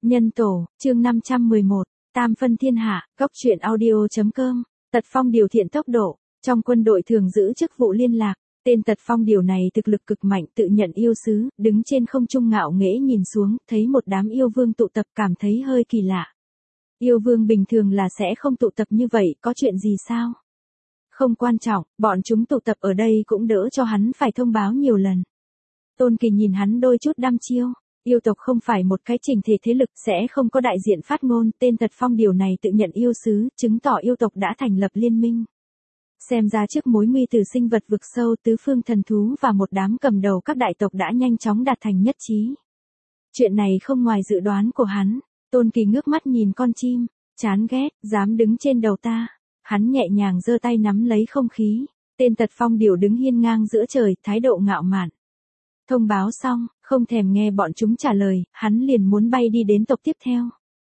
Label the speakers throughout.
Speaker 1: Nhân tổ, chương 511, Tam phân thiên hạ, góc truyện audio.com, Tật Phong điều thiện tốc độ, trong quân đội thường giữ chức vụ liên lạc, tên Tật Phong điều này thực lực cực mạnh tự nhận yêu sứ, đứng trên không trung ngạo nghễ nhìn xuống, thấy một đám yêu vương tụ tập cảm thấy hơi kỳ lạ. Yêu vương bình thường là sẽ không tụ tập như vậy, có chuyện gì sao? Không quan trọng, bọn chúng tụ tập ở đây cũng đỡ cho hắn phải thông báo nhiều lần. Tôn Kỳ nhìn hắn đôi chút đăm chiêu. Yêu tộc không phải một cái chỉnh thể thế lực, sẽ không có đại diện phát ngôn, tên Tật Phong điều này tự nhận yêu sứ, chứng tỏ yêu tộc đã thành lập liên minh. Xem ra trước mối nguy từ sinh vật vực sâu, tứ phương thần thú và một đám cầm đầu các đại tộc đã nhanh chóng đạt thành nhất trí. Chuyện này không ngoài dự đoán của hắn. Tôn Kỳ ngước mắt nhìn con chim, chán ghét, dám đứng trên đầu ta. Hắn nhẹ nhàng giơ tay nắm lấy không khí. Tên Tật Phong điều đứng hiên ngang giữa trời, thái độ ngạo mạn. Thông báo xong, không thèm nghe bọn chúng trả lời, hắn liền muốn bay đi đến tộc tiếp theo.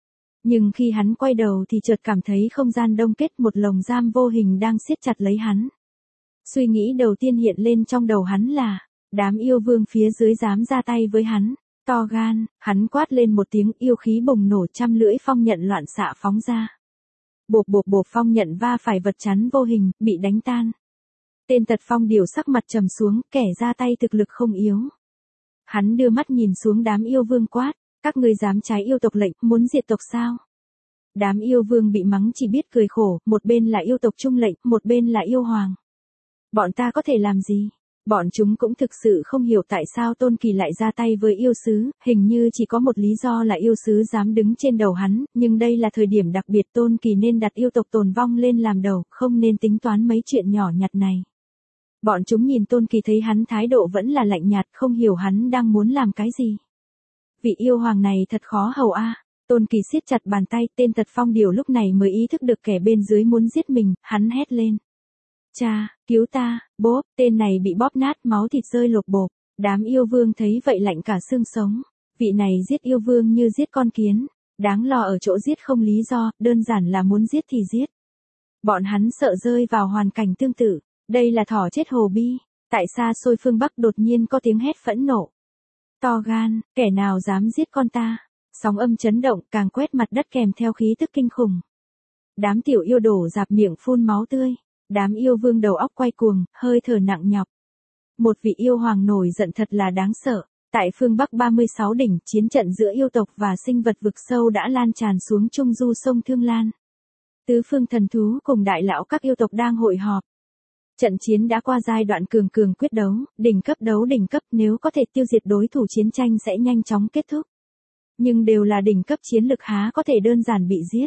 Speaker 1: Nhưng khi hắn quay đầu thì chợt cảm thấy không gian đông kết, một lồng giam vô hình đang siết chặt lấy hắn. Suy nghĩ đầu tiên hiện lên trong đầu hắn là, đám yêu vương phía dưới dám ra tay với hắn. To gan, hắn quát lên một tiếng, yêu khí bùng nổ, trăm lưỡi phong nhận loạn xạ phóng ra. Bộp bộp bộp, phong nhận va phải vật chắn vô hình, bị đánh tan. Tên Tật Phong điều sắc mặt trầm xuống, kẻ ra tay thực lực không yếu. Hắn đưa mắt nhìn xuống đám yêu vương quát, các ngươi dám trái yêu tộc lệnh, muốn diệt tộc sao? Đám yêu vương bị mắng chỉ biết cười khổ, một bên là yêu tộc trung lệnh, một bên là yêu hoàng. Bọn ta có thể làm gì? Bọn chúng cũng thực sự không hiểu tại sao Tôn Kỳ lại ra tay với yêu sứ, hình như chỉ có một lý do là yêu sứ dám đứng trên đầu hắn, nhưng đây là thời điểm đặc biệt, Tôn Kỳ nên đặt yêu tộc tồn vong lên làm đầu, không nên tính toán mấy chuyện nhỏ nhặt này. Bọn chúng nhìn Tôn Kỳ thấy hắn thái độ vẫn là lạnh nhạt, không hiểu hắn đang muốn làm cái gì. Vị yêu hoàng này thật khó hầu a. Tôn Kỳ siết chặt bàn tay, tên Tật Phong điều lúc này mới ý thức được kẻ bên dưới muốn giết mình, hắn hét lên. Cha, cứu ta, bốp, tên này bị bóp nát, máu thịt rơi lột bột. Đám yêu vương thấy vậy lạnh cả xương sống. Vị này giết yêu vương như giết con kiến. Đáng lo ở chỗ giết không lý do, đơn giản là muốn giết thì giết. Bọn hắn sợ rơi vào hoàn cảnh tương tự. Đây là thỏ chết hồ bi. Tại xa xôi phương Bắc đột nhiên có tiếng hét phẫn nộ. To gan, kẻ nào dám giết con ta. Sóng âm chấn động, càng quét mặt đất kèm theo khí tức kinh khủng. Đám tiểu yêu đổ rạp miệng phun máu tươi. Đám yêu vương đầu óc quay cuồng, hơi thở nặng nhọc. Một vị yêu hoàng nổi giận thật là đáng sợ. Tại phương Bắc 36 đỉnh, chiến trận giữa yêu tộc và sinh vật vực sâu đã lan tràn xuống trung du sông Thương Lan. Tứ phương thần thú cùng đại lão các yêu tộc đang hội họp. Trận chiến đã qua giai đoạn cường quyết đấu đỉnh cấp, nếu có thể tiêu diệt đối thủ chiến tranh sẽ nhanh chóng kết thúc. Nhưng đều là đỉnh cấp chiến lực, há có thể đơn giản bị giết.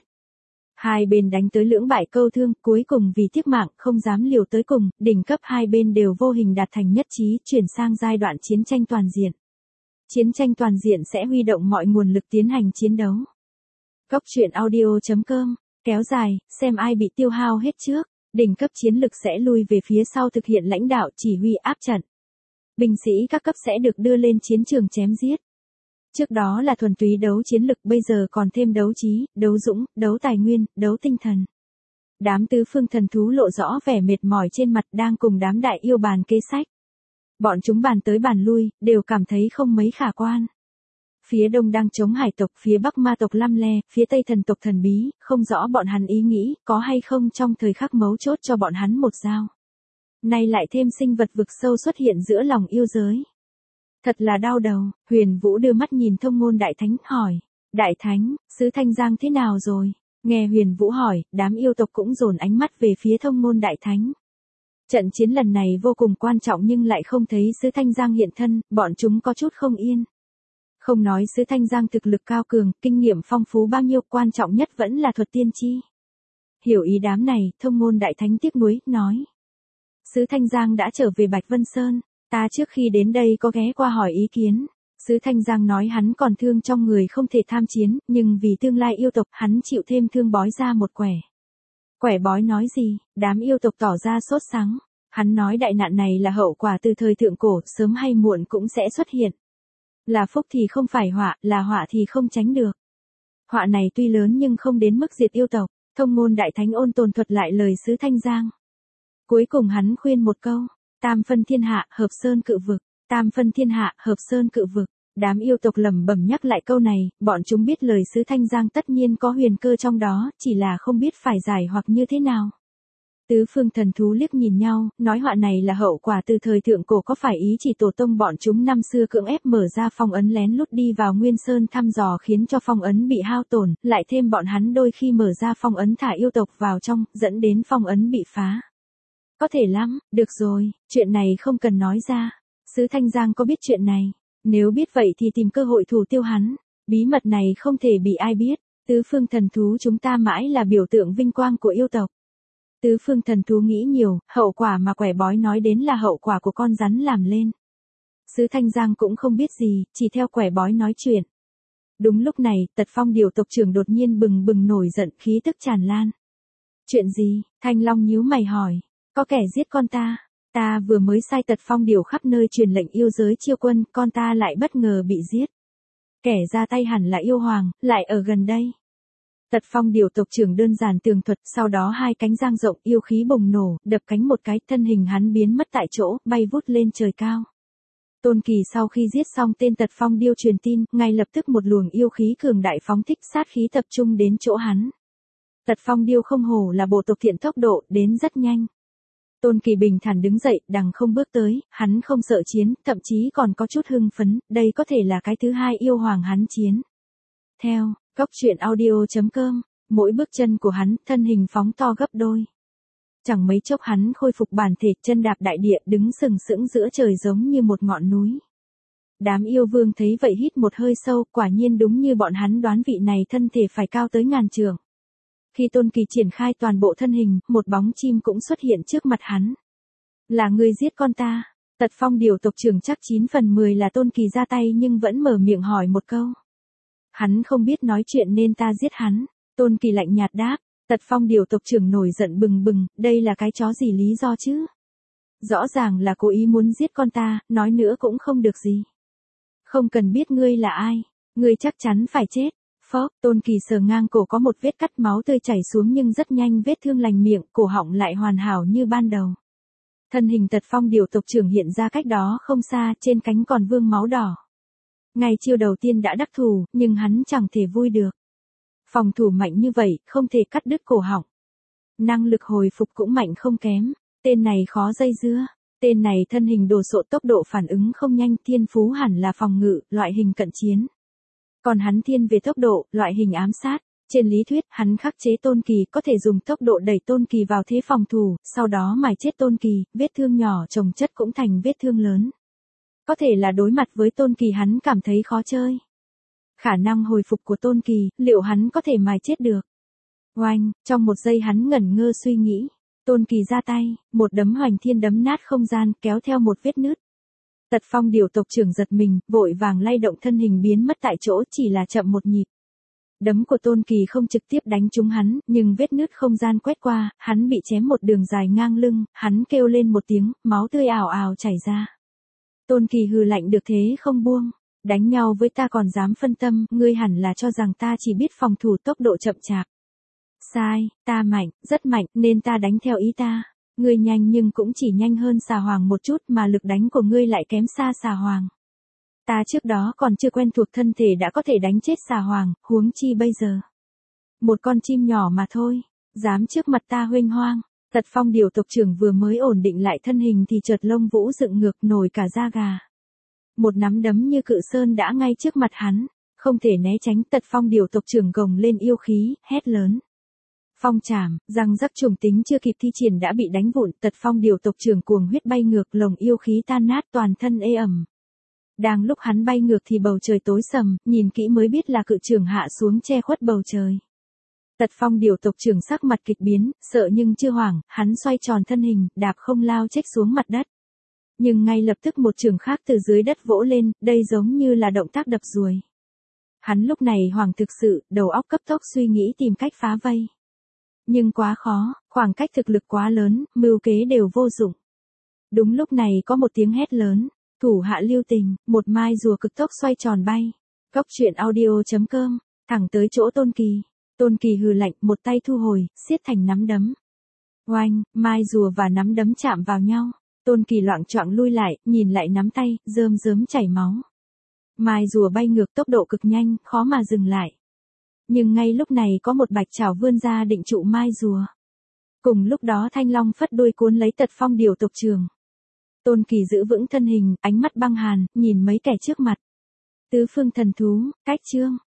Speaker 1: Hai bên đánh tới lưỡng bại câu thương, cuối cùng vì tiếc mạng không dám liều tới cùng, đỉnh cấp hai bên đều vô hình đạt thành nhất trí, chuyển sang giai đoạn chiến tranh toàn diện. Chiến tranh toàn diện sẽ huy động mọi nguồn lực tiến hành chiến đấu. Góc truyện audio.com, kéo dài, xem ai bị tiêu hao hết trước. Đỉnh cấp chiến lực sẽ lui về phía sau thực hiện lãnh đạo chỉ huy áp trận. Binh sĩ các cấp sẽ được đưa lên chiến trường chém giết. Trước đó là thuần túy đấu chiến lực, bây giờ còn thêm đấu trí, đấu dũng, đấu tài nguyên, đấu tinh thần. Đám tứ phương thần thú lộ rõ vẻ mệt mỏi trên mặt, đang cùng đám đại yêu bàn kế sách. Bọn chúng bàn tới bàn lui, đều cảm thấy không mấy khả quan. Phía đông đang chống hải tộc, phía bắc ma tộc lăm le, phía tây thần tộc thần bí, không rõ bọn hắn ý nghĩ, có hay không trong thời khắc mấu chốt cho bọn hắn một dao. Nay lại thêm sinh vật vực sâu xuất hiện giữa lòng yêu giới. Thật là đau đầu. Huyền Vũ đưa mắt nhìn Thông Ngôn Đại Thánh, hỏi. Đại Thánh, sứ Thanh Giang thế nào rồi? Nghe Huyền Vũ hỏi, đám yêu tộc cũng dồn ánh mắt về phía Thông Ngôn Đại Thánh. Trận chiến lần này vô cùng quan trọng nhưng lại không thấy sứ Thanh Giang hiện thân, bọn chúng có chút không yên. Không nói sứ Thanh Giang thực lực cao cường, kinh nghiệm phong phú bao nhiêu, quan trọng nhất vẫn là thuật tiên tri. Hiểu ý đám này, Thông Ngôn Đại Thánh tiếc nuối, nói. Sứ Thanh Giang đã trở về Bạch Vân Sơn, ta trước khi đến đây có ghé qua hỏi ý kiến. Sứ Thanh Giang nói hắn còn thương trong người không thể tham chiến, nhưng vì tương lai yêu tộc, hắn chịu thêm thương bói ra một quẻ. Quẻ bói nói gì? Đám yêu tộc tỏ ra sốt sắng. Hắn nói đại nạn này là hậu quả từ thời thượng cổ, sớm hay muộn cũng sẽ xuất hiện. Là phúc thì không phải họa, là họa thì không tránh được. Họa này tuy lớn nhưng không đến mức diệt yêu tộc. Thông Ngôn Đại Thánh ôn tồn thuật lại lời sứ Thanh Giang. Cuối cùng hắn khuyên một câu. Tam phân thiên hạ, hợp sơn cự vực. Tam phân thiên hạ, hợp sơn cự vực. Đám yêu tộc lẩm bẩm nhắc lại câu này, bọn chúng biết lời sứ Thanh Giang tất nhiên có huyền cơ trong đó, chỉ là không biết phải giải hoặc như thế nào. Tứ phương thần thú liếc nhìn nhau, nói họa này là hậu quả từ thời thượng cổ, có phải ý chỉ tổ tông bọn chúng năm xưa cưỡng ép mở ra phong ấn lén lút đi vào Nguyên Sơn thăm dò khiến cho phong ấn bị hao tổn, lại thêm bọn hắn đôi khi mở ra phong ấn thả yêu tộc vào trong, dẫn đến phong ấn bị phá. Có thể lắm, được rồi, chuyện này không cần nói ra. Sứ Thanh Giang có biết chuyện này? Nếu biết vậy thì tìm cơ hội thủ tiêu hắn. Bí mật này không thể bị ai biết. Tứ phương thần thú chúng ta mãi là biểu tượng vinh quang của yêu tộc. Tứ phương thần thú nghĩ nhiều, hậu quả mà quẻ bói nói đến là hậu quả của con rắn làm lên. Sứ Thanh Giang cũng không biết gì, chỉ theo quẻ bói nói chuyện. Đúng lúc này, Tật Phong Điều tộc trưởng đột nhiên bừng bừng nổi giận, khí tức tràn lan. Chuyện gì? Thanh Long nhíu mày hỏi. Có kẻ giết con ta. Ta vừa mới sai Tật Phong Điều khắp nơi truyền lệnh yêu giới chiêu quân, con ta lại bất ngờ bị giết. Kẻ ra tay hẳn là yêu hoàng, lại ở gần đây. Tật Phong Điều tộc trưởng đơn giản tường thuật, sau đó hai cánh dang rộng, yêu khí bùng nổ, đập cánh một cái, thân hình hắn biến mất tại chỗ, bay vút lên trời cao. Tôn Kỳ sau khi giết xong tên Tật Phong Điêu truyền tin, ngay lập tức một luồng yêu khí cường đại phóng thích sát khí tập trung đến chỗ hắn. Tật Phong Điêu không hổ là bộ tộc thiện tốc độ, đến rất nhanh. Tôn Kỳ bình thản đứng dậy, đằng không bước tới, hắn không sợ chiến, thậm chí còn có chút hưng phấn, đây có thể là cái thứ hai yêu hoàng hắn chiến. Theo, goctruyện.audio.com, mỗi bước chân của hắn, thân hình phóng to gấp đôi. Chẳng mấy chốc hắn khôi phục bản thể, chân đạp đại địa, đứng sừng sững giữa trời giống như một ngọn núi. Đám yêu vương thấy vậy hít một hơi sâu, quả nhiên đúng như bọn hắn đoán, vị này thân thể phải cao tới ngàn trượng. Khi Tôn Kỳ triển khai toàn bộ thân hình, một bóng chim cũng xuất hiện trước mặt hắn. Là người giết con ta. Tật Phong Điều tộc trưởng chắc 9 phần 10 là Tôn Kỳ ra tay nhưng vẫn mở miệng hỏi một câu. Hắn không biết nói chuyện nên ta giết hắn. Tôn Kỳ lạnh nhạt đáp. Tật Phong Điều tộc trưởng nổi giận bừng bừng, đây là cái chó gì lý do chứ? Rõ ràng là cố ý muốn giết con ta, nói nữa cũng không được gì. Không cần biết ngươi là ai, ngươi chắc chắn phải chết. Phốc, Tôn Kỳ sờ ngang cổ, có một vết cắt, máu tươi chảy xuống nhưng rất nhanh vết thương lành miệng, cổ họng lại hoàn hảo như ban đầu. Thân hình Tật Phong Điều tộc trưởng hiện ra cách đó không xa, trên cánh còn vương máu đỏ. Ngày chiêu đầu tiên đã đắc thủ, nhưng hắn chẳng thể vui được. Phòng thủ mạnh như vậy, không thể cắt đứt cổ họng. Năng lực hồi phục cũng mạnh không kém. Tên này khó dây dưa. Tên này thân hình đồ sộ, tốc độ phản ứng không nhanh, thiên phú hẳn là phòng ngự, loại hình cận chiến. Còn hắn thiên về tốc độ, loại hình ám sát. Trên lý thuyết, hắn khắc chế Tôn Kỳ, có thể dùng tốc độ đẩy Tôn Kỳ vào thế phòng thủ, sau đó mài chết Tôn Kỳ, vết thương nhỏ chồng chất cũng thành vết thương lớn. Có thể là đối mặt với Tôn Kỳ hắn cảm thấy khó chơi. Khả năng hồi phục của Tôn Kỳ, liệu hắn có thể mài chết được? Oanh, trong một giây hắn ngẩn ngơ suy nghĩ. Tôn Kỳ ra tay, một đấm hoành thiên đấm nát không gian, kéo theo một vết nứt. Tật Phong Điều tộc trưởng giật mình, vội vàng lay động thân hình biến mất tại chỗ, chỉ là chậm một nhịp. Đấm của Tôn Kỳ không trực tiếp đánh trúng hắn, nhưng vết nứt không gian quét qua, hắn bị chém một đường dài ngang lưng, hắn kêu lên một tiếng, máu tươi ào ào chảy ra. Tôn Kỳ hừ lạnh, được thế không buông. Đánh nhau với ta còn dám phân tâm, ngươi hẳn là cho rằng ta chỉ biết phòng thủ, tốc độ chậm chạp. Sai, ta mạnh, rất mạnh, nên ta đánh theo ý ta. Ngươi nhanh nhưng cũng chỉ nhanh hơn Xà Hoàng một chút, mà lực đánh của ngươi lại kém xa Xà Hoàng. Ta trước đó còn chưa quen thuộc thân thể đã có thể đánh chết Xà Hoàng, huống chi bây giờ. Một con chim nhỏ mà thôi, dám trước mặt ta huênh hoang. Tật Phong Điều tộc trưởng vừa mới ổn định lại thân hình thì chợt lông vũ dựng ngược, nổi cả da gà. Một nắm đấm như cự sơn đã ngay trước mặt hắn, không thể né tránh. Tật Phong Điều tộc trưởng gồng lên yêu khí, hét lớn. Phong trảm, răng rắc, trùng tính chưa kịp thi triển đã bị đánh vụn. Tật Phong Điều tộc trưởng cuồng huyết bay ngược, lồng yêu khí tan nát, toàn thân ê ẩm. Đang lúc hắn bay ngược thì bầu trời tối sầm, nhìn kỹ mới biết là cự trưởng hạ xuống che khuất bầu trời. Tật Phong Điều tộc trưởng sắc mặt kịch biến, sợ nhưng chưa hoảng, hắn xoay tròn thân hình, đạp không lao chếch xuống mặt đất. Nhưng ngay lập tức một chưởng khác từ dưới đất vỗ lên, đây giống như là động tác đập ruồi. Hắn lúc này hoảng thực sự, đầu óc cấp tốc suy nghĩ tìm cách phá vây. Nhưng quá khó, khoảng cách thực lực quá lớn, mưu kế đều vô dụng. Đúng lúc này có một tiếng hét lớn, thủ hạ lưu tình, một mai rùa cực tốc xoay tròn bay. Goctruyện.audio.com, thẳng tới chỗ Tôn Kỳ. Tôn Kỳ hừ lạnh, một tay thu hồi, siết thành nắm đấm. Oanh, mai rùa và nắm đấm chạm vào nhau. Tôn Kỳ loạng choạng lui lại, nhìn lại nắm tay, rơm rớm chảy máu. Mai rùa bay ngược tốc độ cực nhanh, khó mà dừng lại. Nhưng ngay lúc này có một bạch chảo vươn ra định trụ mai rùa. Cùng lúc đó thanh long phất đuôi cuốn lấy Tật Phong Điểu tộc trưởng. Tôn Kỳ giữ vững thân hình, ánh mắt băng hàn, nhìn mấy kẻ trước mặt. Tứ phương thần thú, cách chương.